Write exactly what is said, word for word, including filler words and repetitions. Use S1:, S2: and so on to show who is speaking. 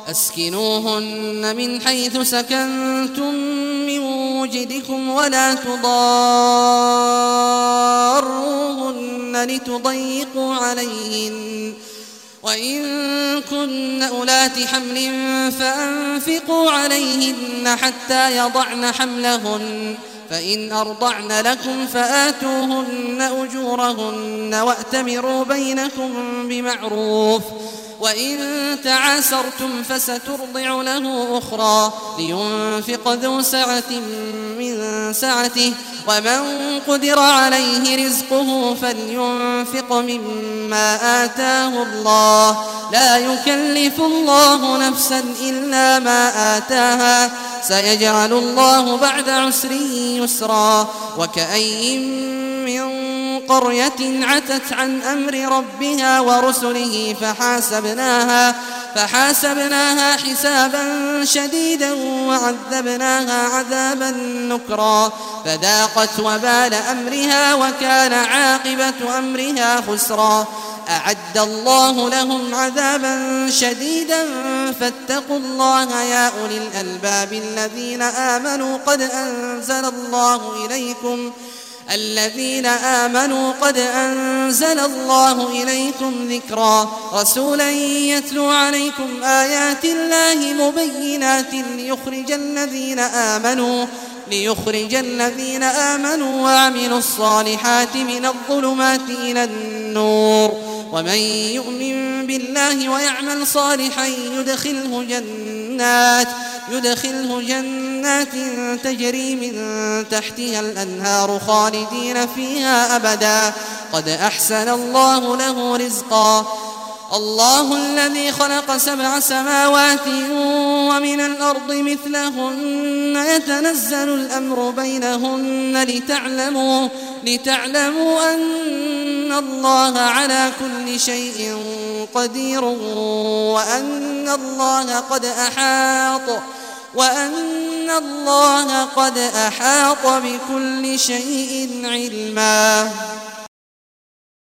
S1: أسكنوهن من حيث سكنتم من وجدكم ولا تضاروهن لتضيقوا عليهن وإن كن أولات حمل فأنفقوا عليهن حتى يضعن حملهن فإن أرضعن لكم فآتوهن أجورهن وأتمروا بينكم بمعروف وإن تعاسرتم فسترضع له أخرى لينفق ذو سعة من سعته ومن قدر عليه رزقه فلينفق مما آتاه الله لا يكلف الله نفسا إلا ما آتاها سيجعل الله بعد عسر يسرا وكأي من قرية عتت عن أمر ربها ورسله فحاسبناها فحاسبناها حسابا شديدا وعذبناها عذابا نكرا فذاقت وبال أمرها وكان عاقبة أمرها خسرا أعد الله لهم عذابا شديدا فاتقوا الله يا أولي الألباب الذين آمنوا قد أنزل الله إليكم الذين آمنوا قد أنزل الله إليكم ذكرا رسولا يتلو عليكم آيات الله مبينات ليخرج الذين آمنوا ليخرج الذين آمنوا وعملوا الصالحات من الظلمات إلى النور ومن يؤمن بالله ويعمل صالحا يدخله جنات يدخله جنات تجري من تحتها الأنهار خالدين فيها أبدا قد أحسن الله له رزقا الله الذي خلق سبع سماوات ومن الأرض مثلهن يتنزل الأمر بينهن لتعلموا لتعلموا أن الله على كل شيء قدير وأن الله قد أحاط وأن الله قد أحاط بكل شيء علما.